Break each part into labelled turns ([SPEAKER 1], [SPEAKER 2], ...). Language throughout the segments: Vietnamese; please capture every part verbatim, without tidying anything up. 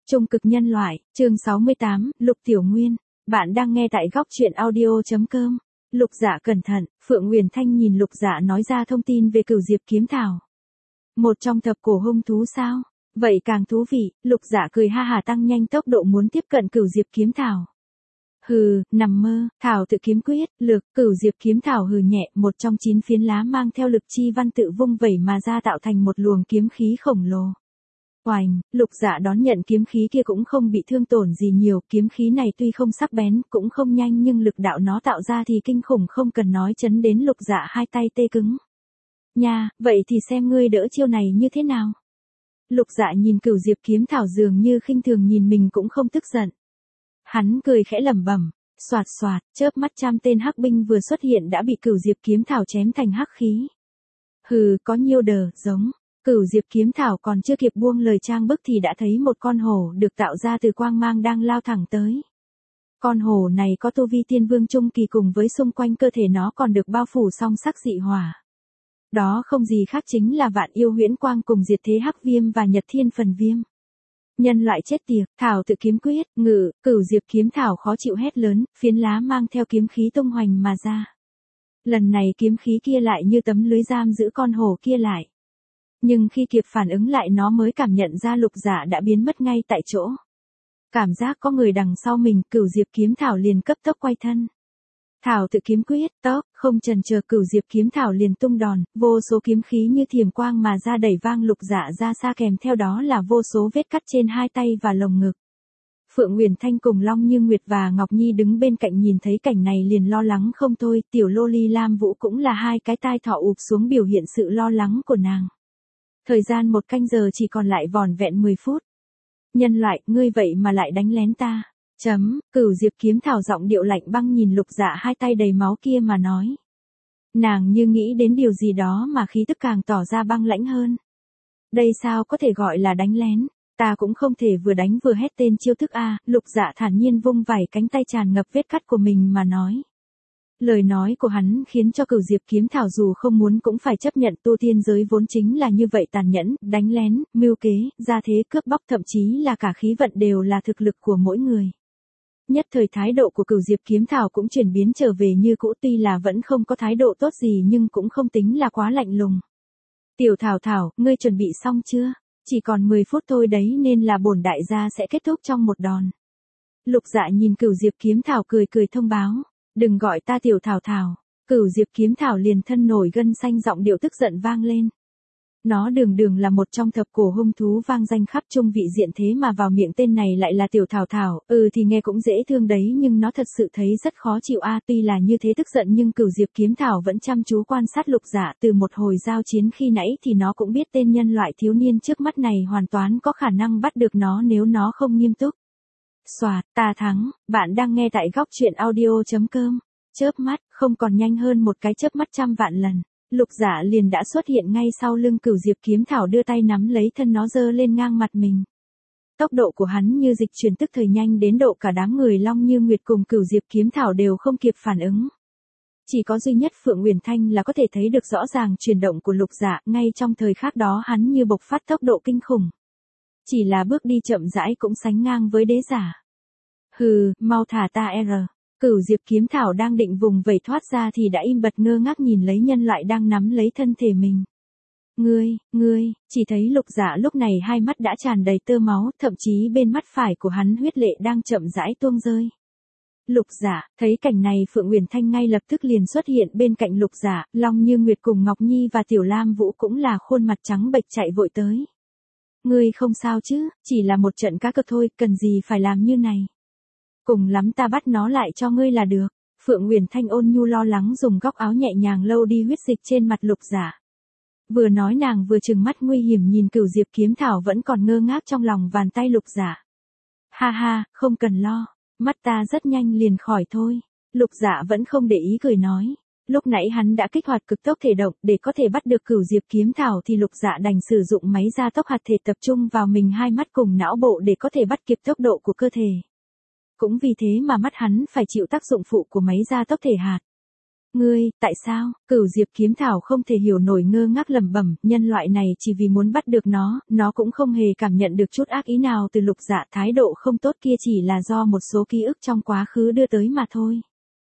[SPEAKER 1] Trung cực nhân loại, chương sáu mươi tám, Lục Tiểu Nguyên. Bạn đang nghe tại góc truyện audio.com. Lục Dạ cẩn thận, Phượng Nguyền Thanh nhìn Lục Dạ nói ra thông tin về Cửu Diệp Kiếm Thảo. Một trong thập cổ hung thú sao? Vậy càng thú vị, Lục Dạ cười ha hà tăng nhanh tốc độ muốn tiếp cận Cửu Diệp Kiếm Thảo. Hừ, nằm mơ, thảo tự kiếm quyết, lực, Cửu Diệp Kiếm Thảo hừ nhẹ, một trong chín phiến lá mang theo lực chi văn tự vung vẩy mà ra tạo thành một luồng kiếm khí khổng lồ. Oành, Lục Dạ đón nhận kiếm khí kia cũng không bị thương tổn gì nhiều, kiếm khí này tuy không sắc bén, cũng không nhanh nhưng lực đạo nó tạo ra thì kinh khủng không cần nói, chấn đến Lục Dạ hai tay tê cứng. Nha, vậy thì xem ngươi đỡ chiêu này như thế nào. Lục Dạ nhìn Cửu Diệp Kiếm Thảo dường như khinh thường nhìn mình cũng không tức giận. Hắn cười khẽ lẩm bẩm, xoạt xoạt, chớp mắt trăm tên hắc binh vừa xuất hiện đã bị Cửu Diệp Kiếm Thảo chém thành hắc khí. Hừ, có nhiêu đờ, giống. Cửu Diệp Kiếm Thảo còn chưa kịp buông lời trang bức thì đã thấy một con hổ được tạo ra từ quang mang đang lao thẳng tới. Con hổ này có tu vi tiên vương trung kỳ, cùng với xung quanh cơ thể nó còn được bao phủ song sắc dị hỏa. Đó không gì khác chính là Vạn Yêu Huyễn Quang cùng Diệt Thế Hắc Viêm và Nhật Thiên Phần Viêm. Nhân loại chết tiệt, thảo tự kiếm quyết, ngự, Cửu Diệp Kiếm Thảo khó chịu hét lớn, phiến lá mang theo kiếm khí tung hoành mà ra. Lần này kiếm khí kia lại như tấm lưới giam giữ con hổ kia lại. Nhưng khi kịp phản ứng lại nó mới cảm nhận ra Lục Dạ đã biến mất ngay tại chỗ. Cảm giác có người đằng sau mình, Cửu Diệp Kiếm Thảo liền cấp tốc quay thân. Thảo tự kiếm quyết, tốc, không chần chờ Cửu Diệp Kiếm Thảo liền tung đòn, vô số kiếm khí như thiểm quang mà ra đẩy vang Lục Dạ ra xa, kèm theo đó là vô số vết cắt trên hai tay và lồng ngực. Phượng Nguyền Thanh cùng Long Như Nguyệt và Ngọc Nhi đứng bên cạnh nhìn thấy cảnh này liền lo lắng không thôi, tiểu lô ly Lam Vũ cũng là hai cái tai thọ ụp xuống biểu hiện sự lo lắng của nàng. Thời gian một canh giờ chỉ còn lại vỏn vẹn mười phút. Nhân loại, ngươi vậy mà lại đánh lén ta. Chấm, Cửu Diệp Kiếm Thảo giọng điệu lạnh băng nhìn Lục Dạ hai tay đầy máu kia mà nói. Nàng như nghĩ đến điều gì đó mà khí tức càng tỏ ra băng lãnh hơn. Đây sao có thể gọi là đánh lén, ta cũng không thể vừa đánh vừa hét tên chiêu thức a. Lục Dạ thản nhiên vung vẩy cánh tay tràn ngập vết cắt của mình mà nói. Lời nói của hắn khiến cho Cửu Diệp Kiếm Thảo dù không muốn cũng phải chấp nhận, tu tiên giới vốn chính là như vậy, tàn nhẫn, đánh lén, mưu kế, gia thế, cướp bóc, thậm chí là cả khí vận đều là thực lực của mỗi người. Nhất thời thái độ của Cửu Diệp Kiếm Thảo cũng chuyển biến trở về như cũ, tuy là vẫn không có thái độ tốt gì nhưng cũng không tính là quá lạnh lùng. Tiểu Thảo Thảo, ngươi chuẩn bị xong chưa? Chỉ còn mười phút thôi đấy, nên là bổn đại gia sẽ kết thúc trong một đòn. Lục Dạ nhìn Cửu Diệp Kiếm Thảo cười cười thông báo. Đừng gọi ta Tiểu Thảo Thảo. Cửu Diệp Kiếm Thảo liền thân nổi gân xanh, giọng điệu tức giận vang lên. Nó đường đường là một trong thập cổ hung thú vang danh khắp trung vị diện, thế mà vào miệng tên này lại là Tiểu Thảo Thảo, ừ thì nghe cũng dễ thương đấy nhưng nó thật sự thấy rất khó chịu a. Tuy là như thế tức giận nhưng Cửu Diệp Kiếm Thảo vẫn chăm chú quan sát Lục Dạ, từ một hồi giao chiến khi nãy thì nó cũng biết tên nhân loại thiếu niên trước mắt này hoàn toàn có khả năng bắt được nó nếu nó không nghiêm túc. Xoạt, ta thắng, bạn đang nghe tại góc truyện audio.com. Chớp mắt, không còn nhanh hơn một cái chớp mắt trăm vạn lần. Lục Dạ liền đã xuất hiện ngay sau lưng Cửu Diệp Kiếm Thảo, đưa tay nắm lấy thân nó giơ lên ngang mặt mình. Tốc độ của hắn như dịch chuyển tức thời nhanh đến độ cả đám người Long Như Nguyệt cùng Cửu Diệp Kiếm Thảo đều không kịp phản ứng. Chỉ có duy nhất Phượng Nguyền Thanh là có thể thấy được rõ ràng chuyển động của Lục Dạ, ngay trong thời khắc đó hắn như bộc phát tốc độ kinh khủng. Chỉ là bước đi chậm rãi cũng sánh ngang với đế giả. Hừ, mau thả ta r. Cửu Diệp Kiếm Thảo đang định vùng vẩy thoát ra thì đã im bặt ngơ ngác nhìn lấy nhân loại đang nắm lấy thân thể mình. Ngươi, ngươi, chỉ thấy Lục Dạ lúc này hai mắt đã tràn đầy tơ máu, thậm chí bên mắt phải của hắn huyết lệ đang chậm rãi tuôn rơi. Lục Dạ, thấy cảnh này Phượng Nguyền Thanh ngay lập tức liền xuất hiện bên cạnh Lục Dạ, Long Như Nguyệt cùng Ngọc Nhi và Tiểu Lam Vũ cũng là khuôn mặt trắng bệch chạy vội tới. Ngươi không sao chứ, chỉ là một trận cá cược thôi, cần gì phải làm như này. Cùng lắm ta bắt nó lại cho ngươi là được. Phượng Nguyền Thanh ôn nhu lo lắng dùng góc áo nhẹ nhàng lau đi huyết dịch trên mặt Lục Dạ. Vừa nói nàng vừa trừng mắt nguy hiểm nhìn Cửu Diệp Kiếm Thảo vẫn còn ngơ ngác trong lòng bàn tay Lục Dạ. Ha ha, không cần lo, mắt ta rất nhanh liền khỏi thôi. Lục Dạ vẫn không để ý cười nói. Lúc nãy hắn đã kích hoạt cực tốc thể động, để có thể bắt được Cửu Diệp Kiếm Thảo thì Lục Dạ đành sử dụng máy gia tốc hạt thể tập trung vào mình hai mắt cùng não bộ để có thể bắt kịp tốc độ của cơ thể. Cũng vì thế mà mắt hắn phải chịu tác dụng phụ của máy gia tốc thể hạt. Ngươi, tại sao? Cửu Diệp Kiếm Thảo không thể hiểu nổi ngơ ngác lẩm bẩm, nhân loại này chỉ vì muốn bắt được nó, nó cũng không hề cảm nhận được chút ác ý nào từ Lục Dạ, thái độ không tốt kia chỉ là do một số ký ức trong quá khứ đưa tới mà thôi.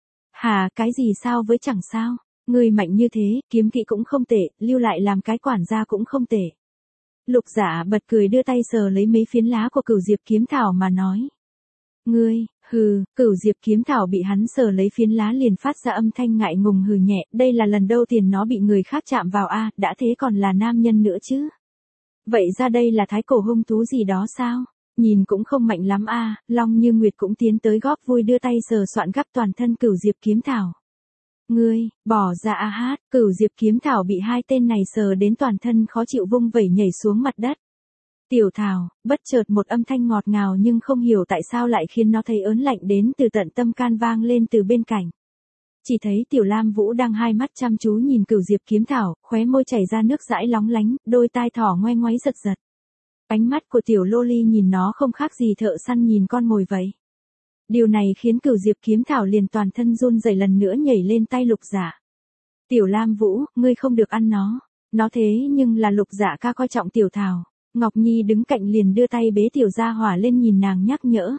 [SPEAKER 1] Hà, cái gì sao với chẳng sao? Ngươi mạnh như thế, kiếm kỹ cũng không tệ, lưu lại làm cái quản gia cũng không tệ. Lục Dạ bật cười đưa tay sờ lấy mấy phiến lá của Cửu Diệp Kiếm Thảo mà nói. Ngươi, hừ, Cửu Diệp Kiếm Thảo bị hắn sờ lấy phiến lá liền phát ra âm thanh ngại ngùng hừ nhẹ, đây là lần đầu tiên nó bị người khác chạm vào a, đã thế còn là nam nhân nữa chứ. Vậy ra đây là thái cổ hung thú gì đó sao? Nhìn cũng không mạnh lắm a. Long Như Nguyệt cũng tiến tới góp vui đưa tay sờ soạn gắp toàn thân Cửu Diệp Kiếm Thảo. Ngươi, bỏ ra a hát, Cửu Diệp Kiếm Thảo bị hai tên này sờ đến toàn thân khó chịu vung vẩy nhảy xuống mặt đất. Tiểu Thảo, bất chợt một âm thanh ngọt ngào nhưng không hiểu tại sao lại khiến nó thấy ớn lạnh đến từ tận tâm can vang lên từ bên cạnh. Chỉ thấy Tiểu Lam Vũ đang hai mắt chăm chú nhìn Cửu Diệp Kiếm Thảo, khóe môi chảy ra nước dãi lóng lánh, đôi tai thỏ ngoe ngoáy giật giật. Ánh mắt của Tiểu Lô Ly nhìn nó không khác gì thợ săn nhìn con mồi vậy. Điều này khiến Cửu Diệp Kiếm Thảo liền toàn thân run rẩy lần nữa nhảy lên tay Lục Dạ. Tiểu Lam Vũ, ngươi không được ăn nó. Nó thế nhưng là Lục Dạ ca coi trọng Tiểu Thảo. Ngọc Nhi đứng cạnh liền đưa tay bế Tiểu Gia Hỏa lên nhìn nàng nhắc nhở.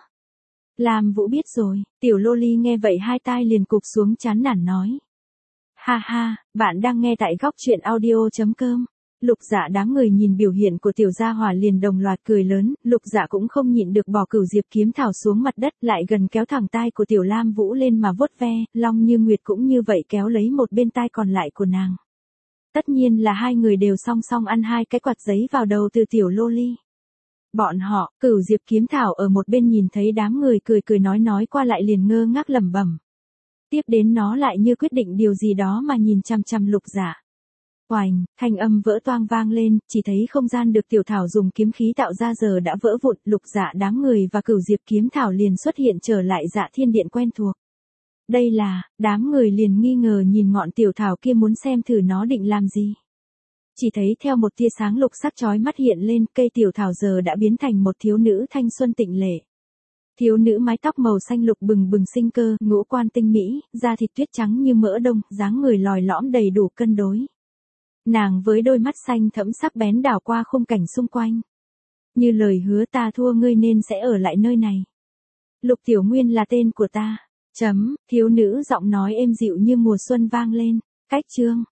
[SPEAKER 1] Lam Vũ biết rồi, Tiểu Lô Ly nghe vậy hai tai liền cụp xuống chán nản nói. Ha ha, bạn đang nghe tại góc truyện audio chấm com. Lục Dạ đám người nhìn biểu hiện của Tiểu Gia Hỏa liền đồng loạt cười lớn, Lục Dạ cũng không nhịn được bỏ Cửu Diệp Kiếm Thảo xuống mặt đất lại gần kéo thẳng tai của Tiểu Lam Vũ lên mà vuốt ve, Long Như Nguyệt cũng như vậy kéo lấy một bên tai còn lại của nàng. Tất nhiên là hai người đều song song ăn hai cái quạt giấy vào đầu từ Tiểu Lô Ly. Bọn họ, Cửu Diệp Kiếm Thảo ở một bên nhìn thấy đám người cười cười nói nói qua lại liền ngơ ngác lẩm bẩm. Tiếp đến nó lại như quyết định điều gì đó mà nhìn chằm chằm Lục Dạ. Oành, thanh âm vỡ toang vang lên, chỉ thấy không gian được Tiểu Thảo dùng kiếm khí tạo ra giờ đã vỡ vụn, Lục Dạ đám người và Cửu Diệp Kiếm Thảo liền xuất hiện trở lại Dạ Thiên Điện quen thuộc. Đây là, đám người liền nghi ngờ nhìn ngọn Tiểu Thảo kia muốn xem thử nó định làm gì. Chỉ thấy theo một tia sáng lục sắc chói mắt hiện lên, cây Tiểu Thảo giờ đã biến thành một thiếu nữ thanh xuân tịnh lệ. Thiếu nữ mái tóc màu xanh lục bừng bừng sinh cơ, ngũ quan tinh mỹ, da thịt tuyết trắng như mỡ đông, dáng người lòi lõm đầy đủ cân đối. Nàng với đôi mắt xanh thẫm sắc bén đảo qua khung cảnh xung quanh. Như lời hứa ta thua ngươi nên sẽ ở lại nơi này. Lục Tiểu Nguyên là tên của ta. Chấm, thiếu nữ giọng nói êm dịu như mùa xuân vang lên. Cách chương.